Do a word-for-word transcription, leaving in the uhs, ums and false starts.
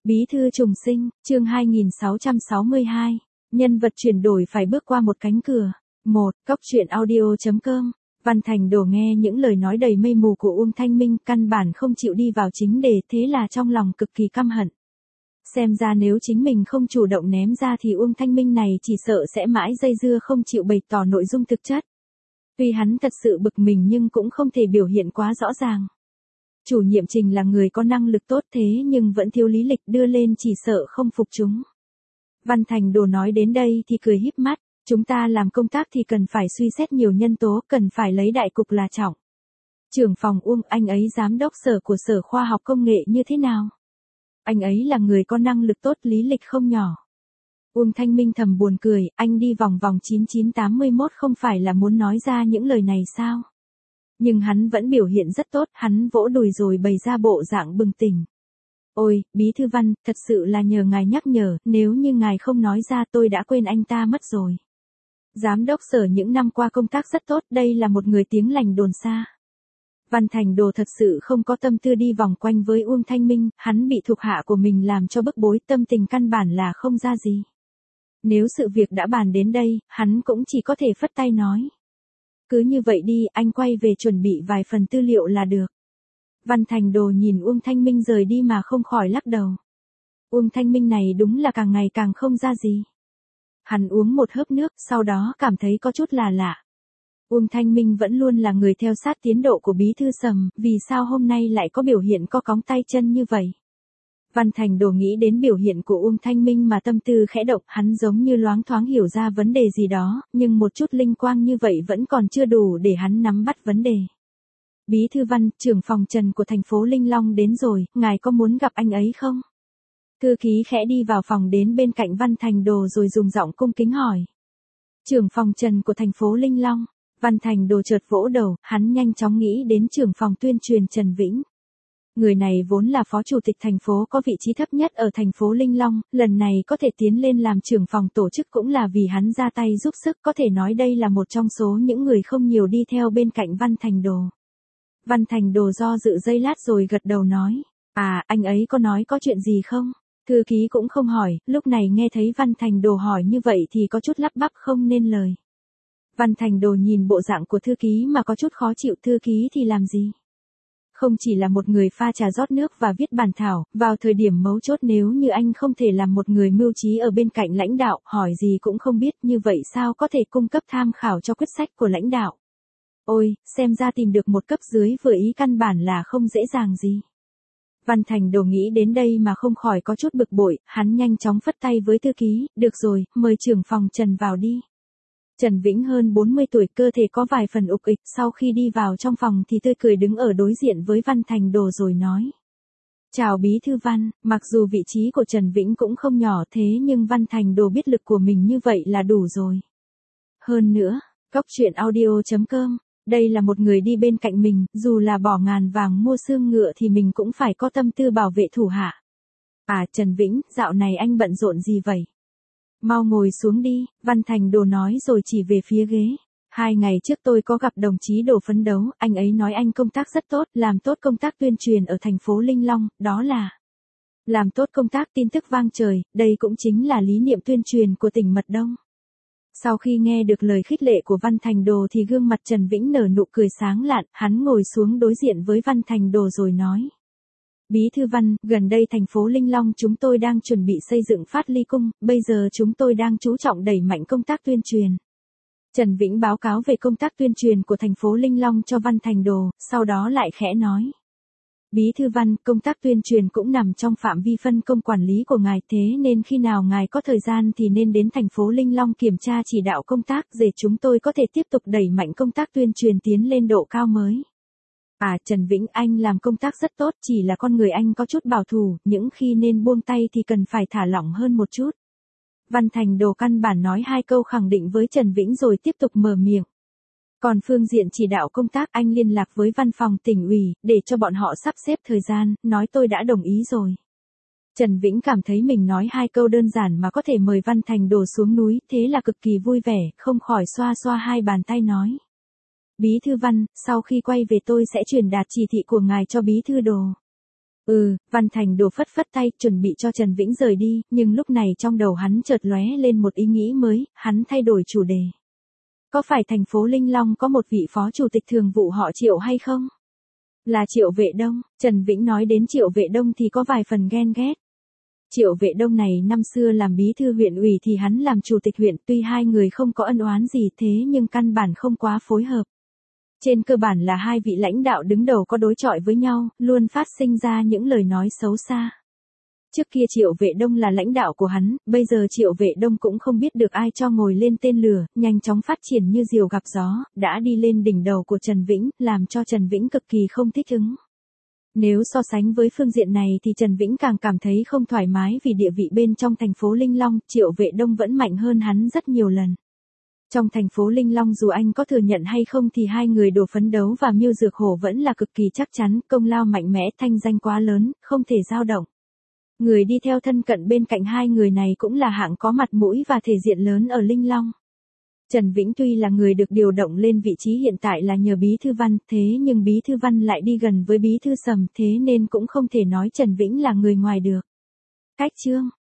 Bí thư trùng sinh, chương hai nghìn sáu trăm sáu mươi hai. Nhân vật chuyển đổi phải bước qua một cánh cửa. một. Cốc truyện audio chấm com. Văn Thành Đồ nghe những lời nói đầy mây mù của Uông Thanh Minh, căn bản không chịu đi vào chính đề, thế là trong lòng cực kỳ căm hận. Xem ra nếu chính mình không chủ động ném ra thì Uông Thanh Minh này chỉ sợ sẽ mãi dây dưa không chịu bày tỏ nội dung thực chất. Tuy hắn thật sự bực mình nhưng cũng không thể biểu hiện quá rõ ràng. Chủ nhiệm Trình là người có năng lực tốt thế nhưng vẫn thiếu lý lịch, đưa lên chỉ sợ không phục chúng. Văn Thành Đồ nói đến đây thì cười híp mắt, chúng ta làm công tác thì cần phải suy xét nhiều nhân tố, cần phải lấy đại cục là trọng. Trưởng phòng Uông, anh ấy giám đốc sở của Sở Khoa học Công nghệ như thế nào? Anh ấy là người có năng lực tốt, lý lịch không nhỏ. Uông Thanh Minh thầm buồn cười, anh đi vòng vòng chín chín tám mươi mốt không phải là muốn nói ra những lời này sao? Nhưng hắn vẫn biểu hiện rất tốt, hắn vỗ đùi rồi bày ra bộ dạng bừng tỉnh. Ôi, Bí thư Văn, thật sự là nhờ ngài nhắc nhở, nếu như ngài không nói ra tôi đã quên anh ta mất rồi. Giám đốc sở những năm qua công tác rất tốt, đây là một người tiếng lành đồn xa. Văn Thành Đồ thật sự không có tâm tư đi vòng quanh với Uông Thanh Minh, hắn bị thuộc hạ của mình làm cho bức bối, tâm tình căn bản là không ra gì. Nếu sự việc đã bàn đến đây, hắn cũng chỉ có thể phất tay nói. Cứ như vậy đi, anh quay về chuẩn bị vài phần tư liệu là được. Văn Thành Đồ nhìn Uông Thanh Minh rời đi mà không khỏi lắc đầu. Uông Thanh Minh này đúng là càng ngày càng không ra gì. Hắn uống một hớp nước, sau đó cảm thấy có chút là lạ. Uông Thanh Minh vẫn luôn là người theo sát tiến độ của Bí thư Sầm, vì sao hôm nay lại có biểu hiện co cóng tay chân như vậy? Văn Thành Đồ nghĩ đến biểu hiện của Uông Thanh Minh mà tâm tư khẽ động, hắn giống như loáng thoáng hiểu ra vấn đề gì đó, nhưng một chút linh quang như vậy vẫn còn chưa đủ để hắn nắm bắt vấn đề. Bí thư Văn, trưởng phòng Trần của thành phố Linh Long đến rồi, ngài có muốn gặp anh ấy không? Thư ký khẽ đi vào phòng đến bên cạnh Văn Thành Đồ rồi dùng giọng cung kính hỏi. Trưởng phòng Trần của thành phố Linh Long. Văn Thành Đồ chợt vỗ đầu, hắn nhanh chóng nghĩ đến trưởng phòng tuyên truyền Trần Vĩnh. Người này vốn là phó chủ tịch thành phố có vị trí thấp nhất ở thành phố Linh Long, lần này có thể tiến lên làm trưởng phòng tổ chức cũng là vì hắn ra tay giúp sức, có thể nói đây là một trong số những người không nhiều đi theo bên cạnh Văn Thành Đồ. Văn Thành Đồ do dự giây lát rồi gật đầu nói, à, anh ấy có nói có chuyện gì không? Thư ký cũng không hỏi, lúc này nghe thấy Văn Thành Đồ hỏi như vậy thì có chút lắp bắp không nên lời. Văn Thành Đồ nhìn bộ dạng của thư ký mà có chút khó chịu, thư ký thì làm gì? Không chỉ là một người pha trà rót nước và viết bản thảo, vào thời điểm mấu chốt nếu như anh không thể làm một người mưu trí ở bên cạnh lãnh đạo, hỏi gì cũng không biết, như vậy sao có thể cung cấp tham khảo cho quyết sách của lãnh đạo? Ôi, xem ra tìm được một cấp dưới vừa ý căn bản là không dễ dàng gì. Văn Thành Đồ nghĩ đến đây mà không khỏi có chút bực bội, hắn nhanh chóng phất tay với thư ký, được rồi, mời trưởng phòng Trần vào đi. Trần Vĩnh hơn bốn mươi tuổi, cơ thể có vài phần ục ịch, sau khi đi vào trong phòng thì tươi cười đứng ở đối diện với Văn Thành Đồ rồi nói. Chào Bí thư Văn, mặc dù vị trí của Trần Vĩnh cũng không nhỏ thế nhưng Văn Thành Đồ biết lực của mình như vậy là đủ rồi. Hơn nữa, cốc truyện audio chấm com, đây là một người đi bên cạnh mình, dù là bỏ ngàn vàng mua xương ngựa thì mình cũng phải có tâm tư bảo vệ thủ hạ. À Trần Vĩnh, dạo này anh bận rộn gì vậy? Mau ngồi xuống đi, Văn Thành Đồ nói rồi chỉ về phía ghế. Hai ngày trước tôi có gặp đồng chí Đồ phấn đấu, anh ấy nói anh công tác rất tốt, làm tốt công tác tuyên truyền ở thành phố Linh Long, đó là làm tốt công tác tin tức vang trời, đây cũng chính là lý niệm tuyên truyền của tỉnh Mật Đông. Sau khi nghe được lời khích lệ của Văn Thành Đồ thì gương mặt Trần Vĩnh nở nụ cười sáng lạn, hắn ngồi xuống đối diện với Văn Thành Đồ rồi nói. Bí thư Văn, gần đây thành phố Linh Long chúng tôi đang chuẩn bị xây dựng Phát Ly Cung, bây giờ chúng tôi đang chú trọng đẩy mạnh công tác tuyên truyền. Trần Vĩnh báo cáo về công tác tuyên truyền của thành phố Linh Long cho Văn Thành Đồ, sau đó lại khẽ nói. Bí thư Văn, công tác tuyên truyền cũng nằm trong phạm vi phân công quản lý của ngài, thế nên khi nào ngài có thời gian thì nên đến thành phố Linh Long kiểm tra chỉ đạo công tác để chúng tôi có thể tiếp tục đẩy mạnh công tác tuyên truyền tiến lên độ cao mới. À Trần Vĩnh, anh làm công tác rất tốt, chỉ là con người anh có chút bảo thủ, những khi nên buông tay thì cần phải thả lỏng hơn một chút. Văn Thành Đồ căn bản nói hai câu khẳng định với Trần Vĩnh rồi tiếp tục mở miệng. Còn phương diện chỉ đạo công tác anh liên lạc với văn phòng tỉnh ủy, để cho bọn họ sắp xếp thời gian, nói tôi đã đồng ý rồi. Trần Vĩnh cảm thấy mình nói hai câu đơn giản mà có thể mời Văn Thành Đồ xuống núi, thế là cực kỳ vui vẻ, không khỏi xoa xoa hai bàn tay nói. Bí thư Văn, sau khi quay về tôi sẽ truyền đạt chỉ thị của ngài cho Bí thư Đồ. Ừ, Văn Thành Đồ phất phất tay, chuẩn bị cho Trần Vĩnh rời đi, nhưng lúc này trong đầu hắn chợt lóe lên một ý nghĩ mới, hắn thay đổi chủ đề. Có phải thành phố Linh Long có một vị phó chủ tịch thường vụ họ Triệu hay không? Là Triệu Vệ Đông. Trần Vĩnh nói đến Triệu Vệ Đông thì có vài phần ghen ghét. Triệu Vệ Đông này năm xưa làm bí thư huyện ủy thì hắn làm chủ tịch huyện, tuy hai người không có ân oán gì thế nhưng căn bản không quá phối hợp. Trên cơ bản là hai vị lãnh đạo đứng đầu có đối chọi với nhau, luôn phát sinh ra những lời nói xấu xa. Trước kia Triệu Vệ Đông là lãnh đạo của hắn, bây giờ Triệu Vệ Đông cũng không biết được ai cho ngồi lên tên lửa, nhanh chóng phát triển như diều gặp gió, đã đi lên đỉnh đầu của Trần Vĩnh, làm cho Trần Vĩnh cực kỳ không thích ứng. Nếu so sánh với phương diện này thì Trần Vĩnh càng cảm thấy không thoải mái vì địa vị bên trong thành phố Linh Long, Triệu Vệ Đông vẫn mạnh hơn hắn rất nhiều lần. Trong thành phố Linh Long dù anh có thừa nhận hay không thì hai người Đồ Phấn Đấu và Miêu Dược Hổ vẫn là cực kỳ chắc chắn, công lao mạnh mẽ, thanh danh quá lớn, không thể dao động. Người đi theo thân cận bên cạnh hai người này cũng là hạng có mặt mũi và thể diện lớn ở Linh Long. Trần Vĩnh tuy là người được điều động lên vị trí hiện tại là nhờ Bí Thư Văn, thế nhưng Bí Thư Văn lại đi gần với Bí Thư Sầm, thế nên cũng không thể nói Trần Vĩnh là người ngoài được. Cách chương